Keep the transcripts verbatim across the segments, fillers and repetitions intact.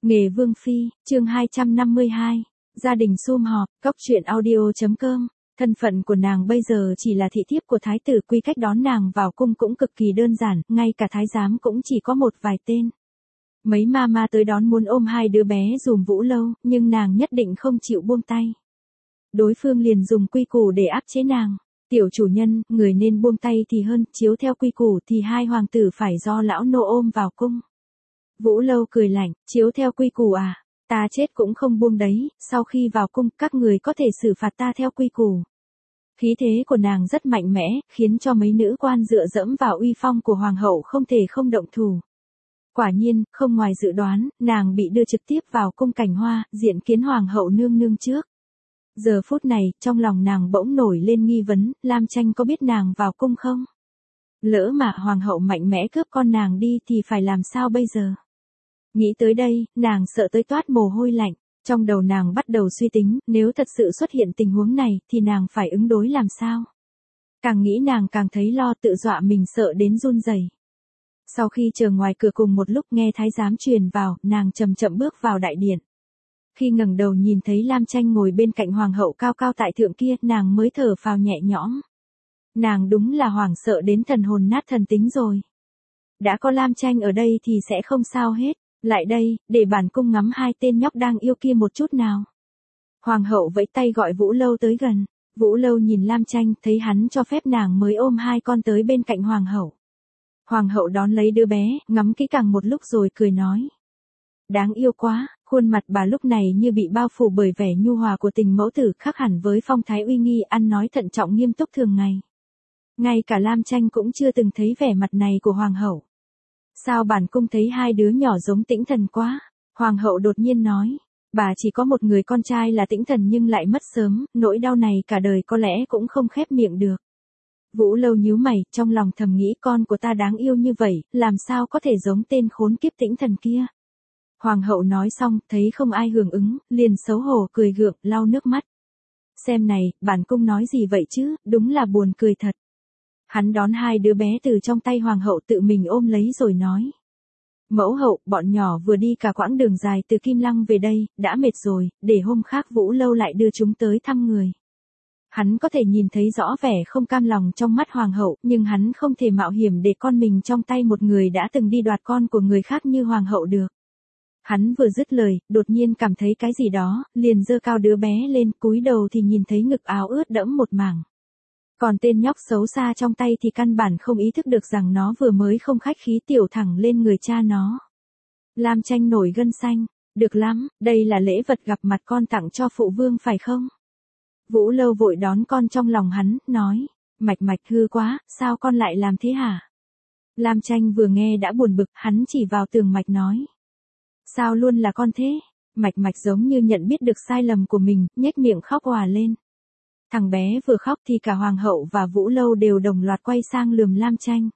Nghề vương phi, chương hai trăm năm mươi hai, gia đình sum họp, cóc truyện audio.com. Thân phận của nàng bây giờ chỉ là thị thiếp của thái tử, quy cách đón nàng vào cung cũng cực kỳ đơn giản, ngay cả thái giám cũng chỉ có một vài tên. Mấy ma ma tới đón muốn ôm hai đứa bé dùm Vũ Lâu, nhưng nàng nhất định không chịu buông tay. Đối phương liền dùng quy củ để áp chế nàng. Tiểu chủ nhân, người nên buông tay thì hơn, chiếu theo quy củ thì hai hoàng tử phải do lão nô ôm vào cung. Vũ Lâu cười lạnh, chiếu theo quy củ à, ta chết cũng không buông đấy, sau khi vào cung các người có thể xử phạt ta theo quy củ. Khí thế của nàng rất mạnh mẽ, khiến cho mấy nữ quan dựa dẫm vào uy phong của hoàng hậu không thể không động thủ. Quả nhiên, không ngoài dự đoán, nàng bị đưa trực tiếp vào cung Cảnh Hoa, diện kiến hoàng hậu nương nương trước. Giờ phút này, trong lòng nàng bỗng nổi lên nghi vấn, Lam Tranh có biết nàng vào cung không? Lỡ mà hoàng hậu mạnh mẽ cướp con nàng đi thì phải làm sao bây giờ? Nghĩ tới đây, nàng sợ tới toát mồ hôi lạnh. Trong đầu nàng bắt đầu suy tính, nếu thật sự xuất hiện tình huống này, thì nàng phải ứng đối làm sao? Càng nghĩ nàng càng thấy lo, tự dọa mình sợ đến run rẩy. Sau khi chờ ngoài cửa cùng một lúc nghe thái giám truyền vào, nàng chậm chậm bước vào đại điện. Khi ngẩng đầu nhìn thấy Lam Tranh ngồi bên cạnh hoàng hậu cao cao tại thượng kia, nàng mới thở phào nhẹ nhõm. Nàng đúng là hoảng sợ đến thần hồn nát thần tính rồi. Đã có Lam Tranh ở đây thì sẽ không sao hết. Lại đây, để bản cung ngắm hai tên nhóc đang yêu kia một chút nào. Hoàng hậu vẫy tay gọi Vũ Lâu tới gần. Vũ Lâu nhìn Lam Tranh, thấy hắn cho phép nàng mới ôm hai con tới bên cạnh hoàng hậu. Hoàng hậu đón lấy đứa bé, ngắm kỹ càng một lúc rồi cười nói. Đáng yêu quá, khuôn mặt bà lúc này như bị bao phủ bởi vẻ nhu hòa của tình mẫu tử, khác hẳn với phong thái uy nghi ăn nói thận trọng nghiêm túc thường ngày. Ngay cả Lam Tranh cũng chưa từng thấy vẻ mặt này của hoàng hậu. Sao bản cung thấy hai đứa nhỏ giống Tĩnh Thần quá? Hoàng hậu đột nhiên nói, bà chỉ có một người con trai là Tĩnh Thần nhưng lại mất sớm, nỗi đau này cả đời có lẽ cũng không khép miệng được. Vũ Lâu nhíu mày, trong lòng thầm nghĩ con của ta đáng yêu như vậy, làm sao có thể giống tên khốn kiếp Tĩnh Thần kia? Hoàng hậu nói xong, thấy không ai hưởng ứng, liền xấu hổ cười gượng, lau nước mắt. Xem này, bản cung nói gì vậy chứ, đúng là buồn cười thật. Hắn đón hai đứa bé từ trong tay hoàng hậu tự mình ôm lấy rồi nói. Mẫu hậu, bọn nhỏ vừa đi cả quãng đường dài từ Kim Lăng về đây, đã mệt rồi, để hôm khác Vũ Lâu lại đưa chúng tới thăm người. Hắn có thể nhìn thấy rõ vẻ không cam lòng trong mắt hoàng hậu, nhưng hắn không thể mạo hiểm để con mình trong tay một người đã từng đi đoạt con của người khác như hoàng hậu được. Hắn vừa dứt lời, đột nhiên cảm thấy cái gì đó, liền giơ cao đứa bé lên, cúi đầu thì nhìn thấy ngực áo ướt đẫm một mảng. Còn tên nhóc xấu xa trong tay thì căn bản không ý thức được rằng nó vừa mới không khách khí tiểu thẳng lên người cha nó. Lam Tranh nổi gân xanh, được lắm, đây là lễ vật gặp mặt con tặng cho phụ vương phải không? Vũ Lâu vội đón con trong lòng hắn, nói, Mạch Mạch hư quá, sao con lại làm thế hả? Lam Tranh vừa nghe đã buồn bực, hắn chỉ vào tường Mạch nói. Sao luôn là con thế? Mạch Mạch giống như nhận biết được sai lầm của mình, nhếch miệng khóc òa lên. Thằng bé vừa khóc thì cả hoàng hậu và Vũ Lâu đều đồng loạt quay sang lườm Lam Tranh.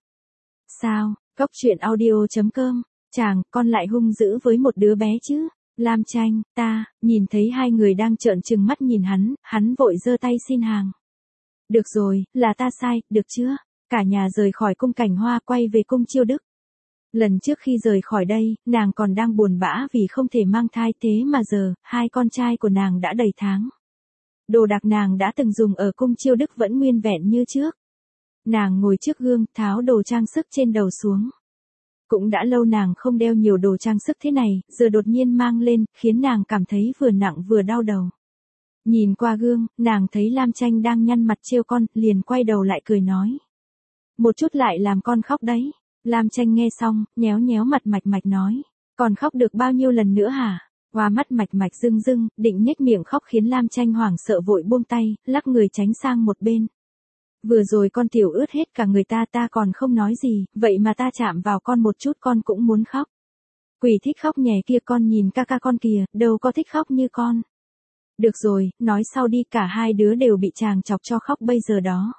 Sao, cóc truyện audio.com, chàng, con lại hung dữ với một đứa bé chứ? Lam Tranh, ta, nhìn thấy hai người đang trợn trừng mắt nhìn hắn, hắn vội giơ tay xin hàng. Được rồi, là ta sai, được chưa? Cả nhà rời khỏi cung Cảnh Hoa quay về cung Chiêu Đức. Lần trước khi rời khỏi đây, nàng còn đang buồn bã vì không thể mang thai, thế mà giờ, hai con trai của nàng đã đầy tháng. Đồ đạc nàng đã từng dùng ở cung Chiêu Đức vẫn nguyên vẹn như trước. Nàng ngồi trước gương, tháo đồ trang sức trên đầu xuống. Cũng đã lâu nàng không đeo nhiều đồ trang sức thế này, giờ đột nhiên mang lên, khiến nàng cảm thấy vừa nặng vừa đau đầu. Nhìn qua gương, nàng thấy Lam Tranh đang nhăn mặt trêu con, liền quay đầu lại cười nói. Một chút lại làm con khóc đấy. Lam Tranh nghe xong, nhéo nhéo mặt Mạch Mạch nói. Còn khóc được bao nhiêu lần nữa hả? Hoa mắt Mạch Mạch rưng rưng, định nhếch miệng khóc khiến Lam Tranh hoảng sợ vội buông tay, lắc người tránh sang một bên. Vừa rồi con tiểu ướt hết cả người ta, ta còn không nói gì, vậy mà ta chạm vào con một chút con cũng muốn khóc. Quỷ thích khóc nhè kia, con nhìn ca ca con kìa, đâu có thích khóc như con. Được rồi, nói sau đi, cả hai đứa đều bị chàng chọc cho khóc bây giờ đó.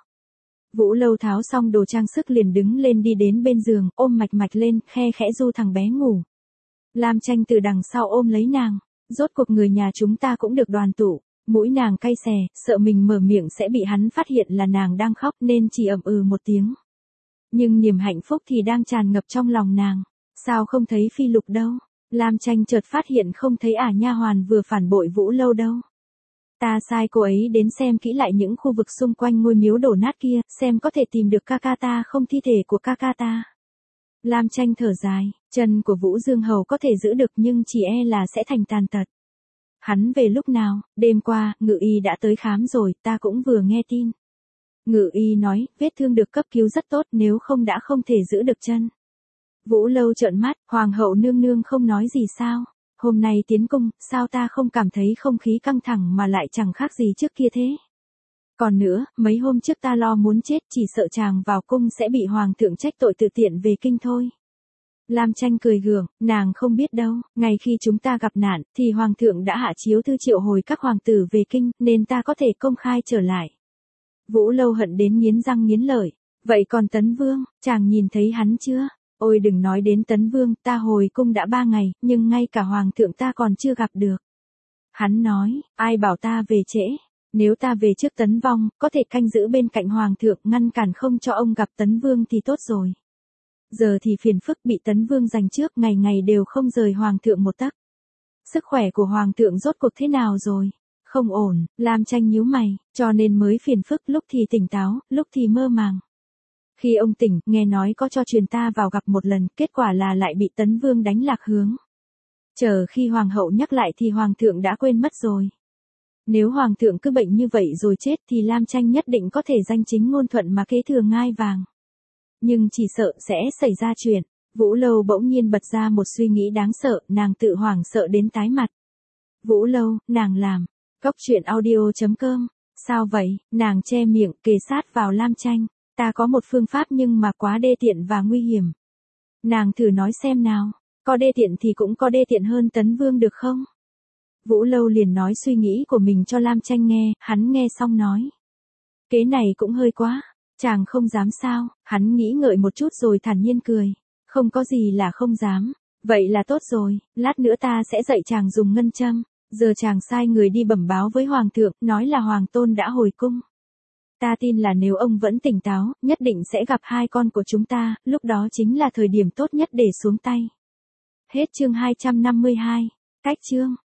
Vũ Lâu tháo xong đồ trang sức liền đứng lên đi đến bên giường, ôm Mạch Mạch lên, khe khẽ du thằng bé ngủ. Lam Tranh từ đằng sau ôm lấy nàng, rốt cuộc người nhà chúng ta cũng được đoàn tụ. Mũi nàng cay xè, sợ mình mở miệng sẽ bị hắn phát hiện là nàng đang khóc nên chỉ ậm ừ một tiếng. Nhưng niềm hạnh phúc thì đang tràn ngập trong lòng nàng. Sao không thấy Phi Lục đâu? Lam Tranh chợt phát hiện không thấy ả nha hoàn vừa phản bội Vũ Lâu đâu. Ta sai cô ấy đến xem kỹ lại những khu vực xung quanh ngôi miếu đổ nát kia, xem có thể tìm được ca ca ta không, thi thể của ca ca ta. Lam Tranh thở dài, chân của Vũ Dương Hầu có thể giữ được nhưng chỉ e là sẽ thành tàn tật. Hắn về lúc nào? Đêm qua, Ngự Y đã tới khám rồi, ta cũng vừa nghe tin. Ngự Y nói, vết thương được cấp cứu rất tốt, nếu không đã không thể giữ được chân. Vũ Lâu trợn mắt, Hoàng hậu nương nương không nói gì sao? Hôm nay tiến cung, sao ta không cảm thấy không khí căng thẳng mà lại chẳng khác gì trước kia thế? Còn nữa, mấy hôm trước ta lo muốn chết, chỉ sợ chàng vào cung sẽ bị hoàng thượng trách tội tự tiện về kinh thôi. Lam Tranh cười gượng, nàng không biết đâu, ngày khi chúng ta gặp nạn, thì hoàng thượng đã hạ chiếu thư triệu hồi các hoàng tử về kinh, nên ta có thể công khai trở lại. Vũ Lâu hận đến nghiến răng nghiến lợi, vậy còn Tấn Vương, chàng nhìn thấy hắn chưa? Ôi đừng nói đến Tấn Vương, ta hồi cung đã ba ngày, nhưng ngay cả hoàng thượng ta còn chưa gặp được. Hắn nói, ai bảo ta về trễ, nếu ta về trước Tấn Vong, có thể canh giữ bên cạnh hoàng thượng ngăn cản không cho ông gặp Tấn Vương thì tốt rồi. Giờ thì phiền phức bị Tấn Vương giành trước, ngày ngày đều không rời hoàng thượng một tấc. Sức khỏe của hoàng thượng rốt cuộc thế nào rồi? Không ổn, Lam Tranh nhíu mày, cho nên mới phiền phức, lúc thì tỉnh táo, lúc thì mơ màng. Khi ông tỉnh, nghe nói có cho truyền ta vào gặp một lần, kết quả là lại bị Tấn Vương đánh lạc hướng. Chờ khi hoàng hậu nhắc lại thì hoàng thượng đã quên mất rồi. Nếu hoàng thượng cứ bệnh như vậy rồi chết thì Lam Tranh nhất định có thể danh chính ngôn thuận mà kế thừa ngai vàng. Nhưng chỉ sợ sẽ xảy ra chuyện. Vũ Lâu bỗng nhiên bật ra một suy nghĩ đáng sợ, nàng tự hoảng sợ đến tái mặt. Vũ Lâu, nàng làm. Cốc truyện audio chấm com. Sao vậy? Nàng che miệng, kề sát vào Lam Tranh. Ta có một phương pháp nhưng mà quá đê tiện và nguy hiểm. Nàng thử nói xem nào. Có đê tiện thì cũng có đê tiện hơn Tấn Vương được không? Vũ Lâu liền nói suy nghĩ của mình cho Lam Tranh nghe, hắn nghe xong nói. Kế này cũng hơi quá. Chàng không dám sao? Hắn nghĩ ngợi một chút rồi thản nhiên cười. Không có gì là không dám. Vậy là tốt rồi, lát nữa ta sẽ dạy chàng dùng ngân châm. Giờ chàng sai người đi bẩm báo với hoàng thượng, nói là hoàng tôn đã hồi cung. Ta tin là nếu ông vẫn tỉnh táo, nhất định sẽ gặp hai con của chúng ta, lúc đó chính là thời điểm tốt nhất để xuống tay. Hết chương hai trăm năm mươi hai. Cách chương